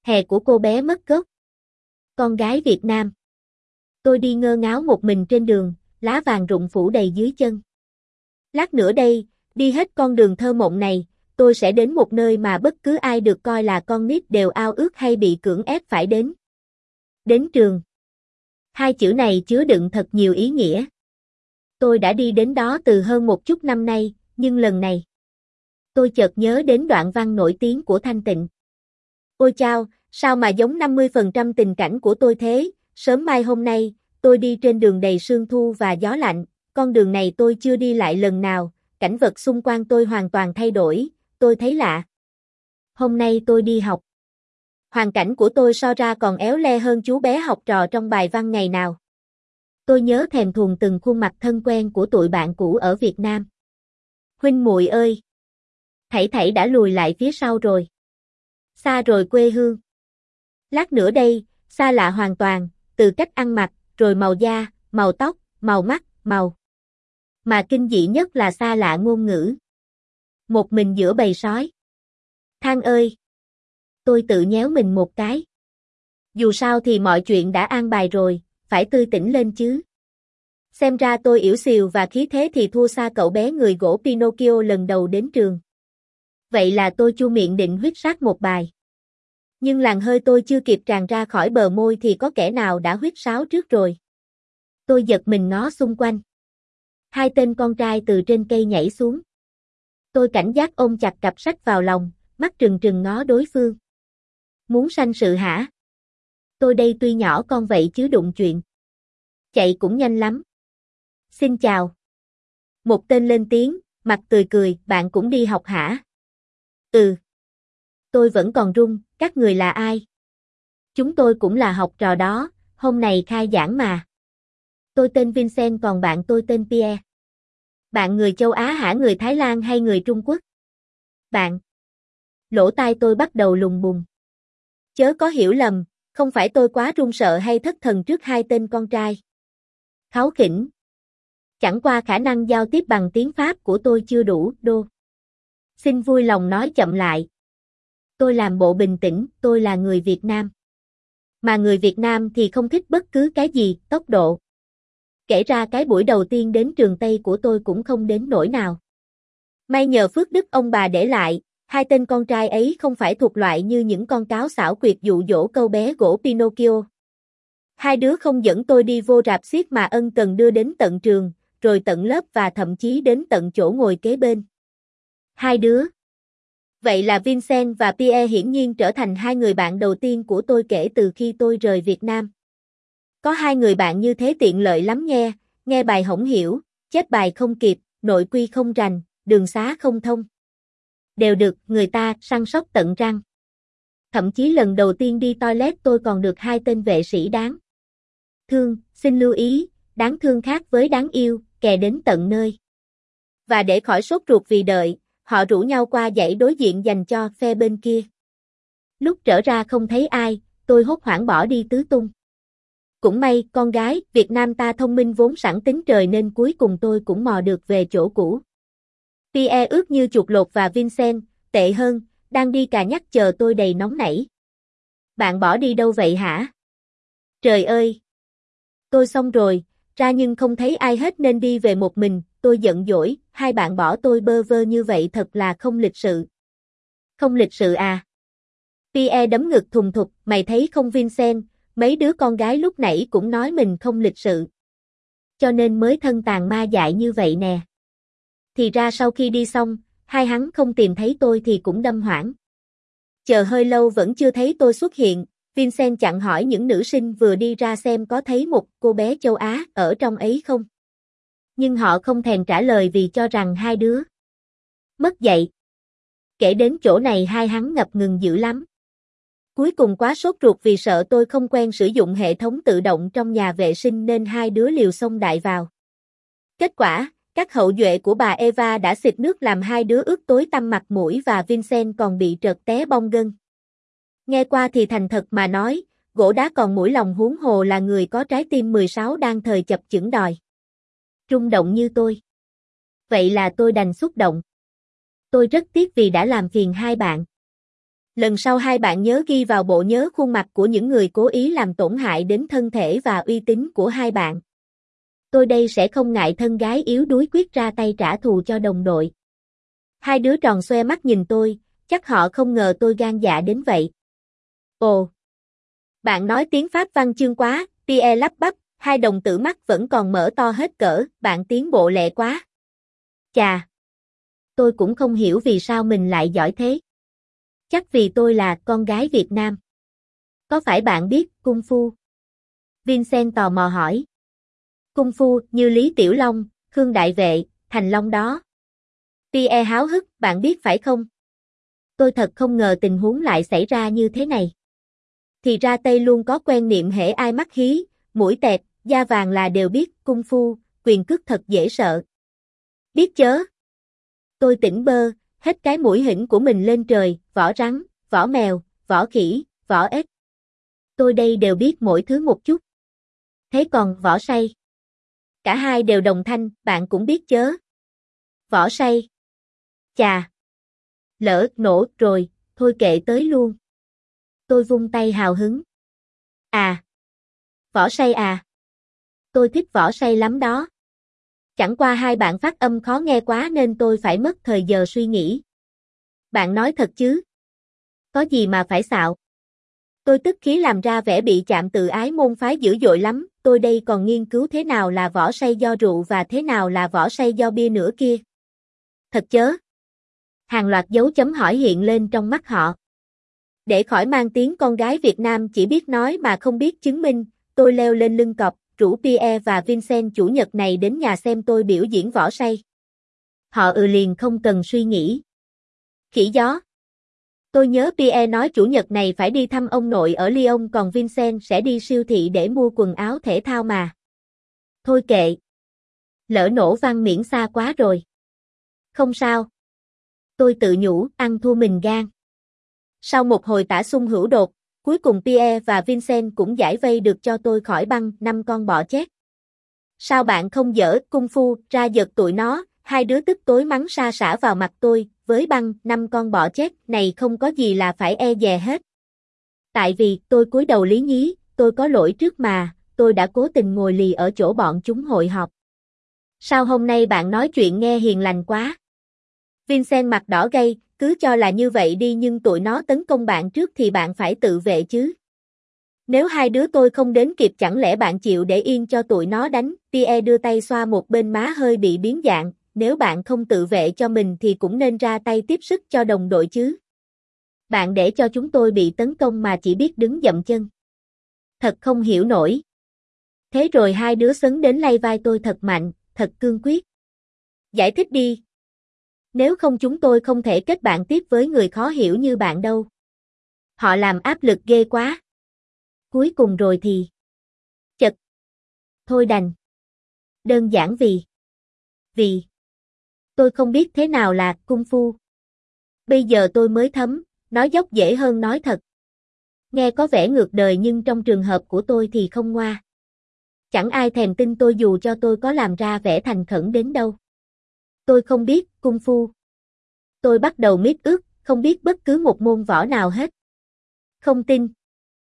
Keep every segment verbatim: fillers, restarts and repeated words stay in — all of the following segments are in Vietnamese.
Hè của cô bé mất gốc. Con gái Việt Nam. Tôi đi ngơ ngáo một mình trên đường, lá vàng rụng phủ đầy dưới chân. Lát nữa đây, đi hết con đường thơ mộng này, tôi sẽ đến một nơi mà bất cứ ai được coi là con nít đều ao ước hay bị cưỡng ép phải đến. Đến trường. Hai chữ này chứa đựng thật nhiều ý nghĩa. Tôi đã đi đến đó từ hơn một chút năm nay, nhưng lần này, tôi chợt nhớ đến đoạn văn nổi tiếng của Thanh Tịnh. Ôi chao, sao mà giống năm mươi phần trăm tình cảnh của tôi thế, sớm mai hôm nay, tôi đi trên đường đầy sương thu và gió lạnh, con đường này tôi chưa đi lại lần nào, cảnh vật xung quanh tôi hoàn toàn thay đổi, tôi thấy lạ. Hôm nay tôi đi học. Hoàn cảnh của tôi so ra còn éo le hơn chú bé học trò trong bài văn ngày nào. Tôi nhớ thèm thuồng từng khuôn mặt thân quen của tụi bạn cũ ở Việt Nam. Huynh muội ơi! Thảy thảy đã lùi lại phía sau rồi. Xa rồi quê hương. Lát nữa đây, xa lạ hoàn toàn, từ cách ăn mặc, rồi màu da, màu tóc, màu mắt, màu. Mà kinh dị nhất là xa lạ ngôn ngữ. Một mình giữa bầy sói. Thang ơi! Tôi tự nhéo mình một cái. Dù sao thì mọi chuyện đã an bài rồi, phải tươi tỉnh lên chứ. Xem ra tôi yểu xìu và khí thế thì thua xa cậu bé người gỗ Pinocchio lần đầu đến trường. Vậy là tôi chu miệng định huýt sáo một bài. Nhưng làn hơi tôi chưa kịp tràn ra khỏi bờ môi thì có kẻ nào đã huýt sáo trước rồi. Tôi giật mình ngó xung quanh. Hai tên con trai từ trên cây nhảy xuống. Tôi cảnh giác ôm chặt cặp sách vào lòng, mắt trừng trừng ngó đối phương. Muốn sanh sự hả? Tôi đây tuy nhỏ con vậy chứ đụng chuyện. Chạy cũng nhanh lắm. Xin chào. Một tên lên tiếng, mặt tươi cười, bạn cũng đi học hả? Ừ. Tôi vẫn còn run, các người là ai? Chúng tôi cũng là học trò đó, hôm nay khai giảng mà. Tôi tên Vincent còn bạn tôi tên Pierre. Bạn người châu Á hả, người Thái Lan hay người Trung Quốc? Bạn. Lỗ tai tôi bắt đầu lùng bùng. Chớ có hiểu lầm, không phải tôi quá run sợ hay thất thần trước hai tên con trai. Kháu khỉnh. Chẳng qua khả năng giao tiếp bằng tiếng Pháp của tôi chưa đủ, đô. Xin vui lòng nói chậm lại. Tôi làm bộ bình tĩnh, tôi là người Việt Nam. Mà người Việt Nam thì không thích bất cứ cái gì, tốc độ. Kể ra cái buổi đầu tiên đến trường Tây của tôi cũng không đến nỗi nào. May nhờ phước đức ông bà để lại, hai tên con trai ấy không phải thuộc loại như những con cáo xảo quyệt dụ dỗ câu bé gỗ Pinocchio. Hai đứa không dẫn tôi đi vô rạp xiếc mà ân cần đưa đến tận trường, rồi tận lớp và thậm chí đến tận chỗ ngồi kế bên. Hai đứa. Vậy là Vincent và Pierre hiển nhiên trở thành hai người bạn đầu tiên của tôi kể từ khi tôi rời Việt Nam. Có hai người bạn như thế tiện lợi lắm nghe, nghe bài hổng hiểu, chép bài không kịp, nội quy không rành, đường xá không thông. Đều được người ta săn sóc tận răng. Thậm chí lần đầu tiên đi toilet tôi còn được hai tên vệ sĩ đáng thương, xin lưu ý, đáng thương khác với đáng yêu, kè đến tận nơi. Và để khỏi sốt ruột vì đợi, họ rủ nhau qua dãy đối diện dành cho phe bên kia. Lúc trở ra không thấy ai, tôi hốt hoảng bỏ đi tứ tung. Cũng may, con gái, Việt Nam ta thông minh vốn sẵn tính trời nên cuối cùng tôi cũng mò được về chỗ cũ. Pierre ướt như chuột lột và Vincent, tệ hơn, đang đi cà nhắc chờ tôi đầy nóng nảy. Bạn bỏ đi đâu vậy hả? Trời ơi! Tôi xong rồi, ra nhưng không thấy ai hết nên đi về một mình, tôi giận dỗi, hai bạn bỏ tôi bơ vơ như vậy thật là không lịch sự. Không lịch sự à? Pierre đấm ngực thùng thục, mày thấy không Vincent, mấy đứa con gái lúc nãy cũng nói mình không lịch sự. Cho nên mới thân tàn ma dại như vậy nè. Thì ra sau khi đi xong, hai hắn không tìm thấy tôi thì cũng đâm hoảng. Chờ hơi lâu vẫn chưa thấy tôi xuất hiện, Vincent chặn hỏi những nữ sinh vừa đi ra xem có thấy một cô bé châu Á ở trong ấy không. Nhưng họ không thèm trả lời vì cho rằng hai đứa mất dạy. Kể đến chỗ này hai hắn ngập ngừng dữ lắm. Cuối cùng quá sốt ruột vì sợ tôi không quen sử dụng hệ thống tự động trong nhà vệ sinh nên hai đứa liều xông đại vào. Kết quả, các hậu duệ của bà Eva đã xịt nước làm hai đứa ướt tối tăm mặt mũi và Vincent còn bị trật té bong gân. Nghe qua thì thành thật mà nói, gỗ đá còn mũi lòng huống hồ là người có trái tim mười sáu đang thời chập chững đòi rung động như tôi. Vậy là tôi đành xúc động. Tôi rất tiếc vì đã làm phiền hai bạn. Lần sau hai bạn nhớ ghi vào bộ nhớ khuôn mặt của những người cố ý làm tổn hại đến thân thể và uy tín của hai bạn. Tôi đây sẽ không ngại thân gái yếu đuối quyết ra tay trả thù cho đồng đội. Hai đứa tròn xoe mắt nhìn tôi, chắc họ không ngờ tôi gan dạ đến vậy. Ồ! Bạn nói tiếng Pháp văn chương quá, Pierre lắp bắp, hai đồng tử mắt vẫn còn mở to hết cỡ, bạn tiến bộ lẹ quá. Chà! Tôi cũng không hiểu vì sao mình lại giỏi thế. Chắc vì tôi là con gái Việt Nam. Có phải bạn biết Kung Fu? Vincent tò mò hỏi. Kung Fu như Lý Tiểu Long, Khương Đại Vệ, Thành Long đó. Pierre háo hức, bạn biết phải không? Tôi thật không ngờ tình huống lại xảy ra như thế này. Thì ra Tây luôn có quen niệm hễ ai mắc hí, mũi tẹt, da vàng là đều biết Kung Fu, quyền cước thật dễ sợ. Biết chớ. Tôi tỉnh bơ, hết cái mũi hỉnh của mình lên trời, võ rắn, võ mèo, võ khỉ, võ ếch. Tôi đây đều biết mỗi thứ một chút. Thế còn võ say? Cả hai đều đồng thanh, bạn cũng biết chớ. Võ say. Chà. Lỡ nổ rồi, thôi kệ tới luôn. Tôi vung tay hào hứng. À. Võ say à. Tôi thích võ say lắm đó. Chẳng qua hai bạn phát âm khó nghe quá nên tôi phải mất thời giờ suy nghĩ. Bạn nói thật chứ? Có gì mà phải xạo? Tôi tức khí làm ra vẻ bị chạm tự ái môn phái dữ dội lắm, tôi đây còn nghiên cứu thế nào là võ say do rượu và thế nào là võ say do bia nữa kia. Thật chớ? Hàng loạt dấu chấm hỏi hiện lên trong mắt họ. Để khỏi mang tiếng con gái Việt Nam chỉ biết nói mà không biết chứng minh, tôi leo lên lưng cọp, rủ Pierre và Vincent chủ nhật này đến nhà xem tôi biểu diễn võ say. Họ ừ liền không cần suy nghĩ. Khỉ gió. Tôi nhớ Pierre nói chủ nhật này phải đi thăm ông nội ở Lyon còn Vincent sẽ đi siêu thị để mua quần áo thể thao mà. Thôi kệ. Lỡ nổ vang miễn xa quá rồi. Không sao. Tôi tự nhủ, ăn thua mình gan. Sau một hồi tả xung hữu đột, cuối cùng Pierre và Vincent cũng giải vây được cho tôi khỏi băng năm con bọ chét. Sao bạn không dở Kung Fu ra giật tụi nó, hai đứa tức tối mắng sa sả vào mặt tôi, với băng năm con bọ chét này không có gì là phải e dè hết. Tại vì tôi cúi đầu lý nhí, tôi có lỗi trước mà, tôi đã cố tình ngồi lì ở chỗ bọn chúng hội họp. Sao hôm nay bạn nói chuyện nghe hiền lành quá? Vincent mặt đỏ gay, cứ cho là như vậy đi nhưng tụi nó tấn công bạn trước thì bạn phải tự vệ chứ. Nếu hai đứa tôi không đến kịp chẳng lẽ bạn chịu để yên cho tụi nó đánh, Pierre đưa tay xoa một bên má hơi bị biến dạng, nếu bạn không tự vệ cho mình thì cũng nên ra tay tiếp sức cho đồng đội chứ. Bạn để cho chúng tôi bị tấn công mà chỉ biết đứng dậm chân. Thật không hiểu nổi. Thế rồi hai đứa sấn đến lay vai tôi thật mạnh, thật cương quyết. Giải thích đi. Nếu không chúng tôi không thể kết bạn tiếp với người khó hiểu như bạn đâu. Họ làm áp lực ghê quá. Cuối cùng rồi thì... Chật. Thôi đành. Đơn giản vì... Vì... Tôi không biết thế nào là Kung Fu. Bây giờ tôi mới thấm, nói dốc dễ hơn nói thật. Nghe có vẻ ngược đời nhưng trong trường hợp của tôi thì không ngoa. Chẳng ai thèm tin tôi dù cho tôi có làm ra vẻ thành khẩn đến đâu. Tôi không biết Kung Fu. Tôi bắt đầu miết ước, không biết bất cứ một môn võ nào hết. Không tin.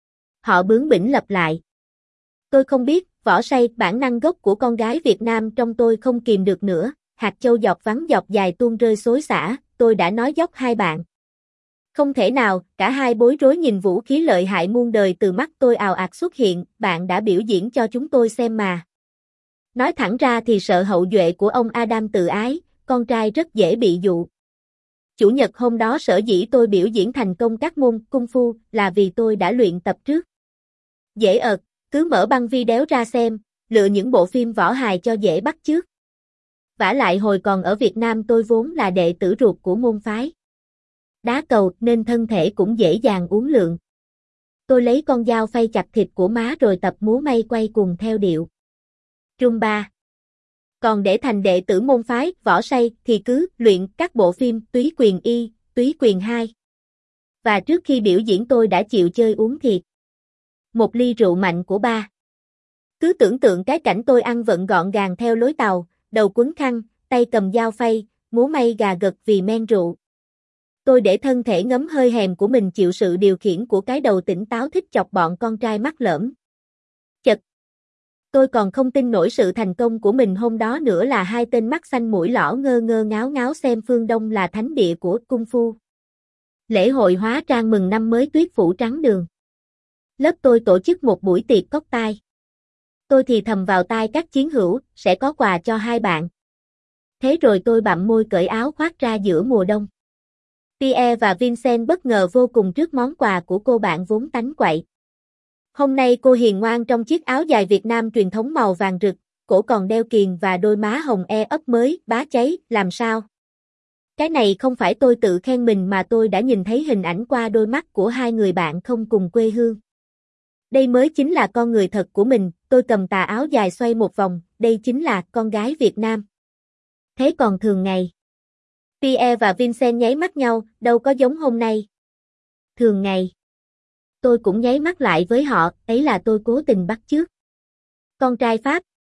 Họ bướng bỉnh lặp lại. Tôi không biết, võ say, bản năng gốc của con gái Việt Nam trong tôi không kìm được nữa, hạt châu giọt vắng giọt dài tuôn rơi xối xả, tôi đã nói dốc hai bạn. Không thể nào, cả hai bối rối nhìn vũ khí lợi hại muôn đời từ mắt tôi ào ạt xuất hiện, bạn đã biểu diễn cho chúng tôi xem mà. Nói thẳng ra thì sợ hậu duệ của ông Adam tự ái, con trai rất dễ bị dụ. Chủ nhật hôm đó sở dĩ tôi biểu diễn thành công các môn Kung Fu là vì tôi đã luyện tập trước. Dễ ợt, cứ mở băng video ra xem, lựa những bộ phim võ hài cho dễ bắt chước. Vả lại hồi còn ở Việt Nam tôi vốn là đệ tử ruột của môn phái đá cầu nên thân thể cũng dễ dàng uốn lượn. Tôi lấy con dao phay chặt thịt của má rồi tập múa may quay cùng theo điệu Rumba. Còn để thành đệ tử môn phái võ say thì cứ luyện các bộ phim Túy Quyền Y, Túy Quyền hai. Và trước khi biểu diễn tôi đã chịu chơi uống thiệt. Một ly rượu mạnh của ba. Cứ tưởng tượng cái cảnh tôi ăn vận gọn gàng theo lối Tàu, đầu quấn khăn, tay cầm dao phay, múa may gà gật vì men rượu. Tôi để thân thể ngấm hơi hèm của mình chịu sự điều khiển của cái đầu tỉnh táo thích chọc bọn con trai mắc lỡm. Chật! Tôi còn không tin nổi sự thành công của mình hôm đó nữa là hai tên mắt xanh mũi lõ ngơ ngơ ngáo ngáo xem phương Đông là thánh địa của Cung Phu. Lễ hội hóa trang mừng năm mới tuyết phủ trắng đường. Lớp tôi tổ chức một buổi tiệc cốc tai. Tôi thì thầm vào tai các chiến hữu, sẽ có quà cho hai bạn. Thế rồi tôi bặm môi cởi áo khoác ra giữa mùa đông. Pierre và Vincent bất ngờ vô cùng trước món quà của cô bạn vốn tánh quậy. Hôm nay cô hiền ngoan trong chiếc áo dài Việt Nam truyền thống màu vàng rực, cổ còn đeo kiềng và đôi má hồng e ấp mới, bá cháy, làm sao? Cái này không phải tôi tự khen mình mà tôi đã nhìn thấy hình ảnh qua đôi mắt của hai người bạn không cùng quê hương. Đây mới chính là con người thật của mình, tôi cầm tà áo dài xoay một vòng, đây chính là con gái Việt Nam. Thế còn thường ngày? Pierre và Vincent nháy mắt nhau, đâu có giống hôm nay. Thường ngày. Tôi cũng nháy mắt lại với họ, ấy là tôi cố tình bắt chước. Con trai Pháp,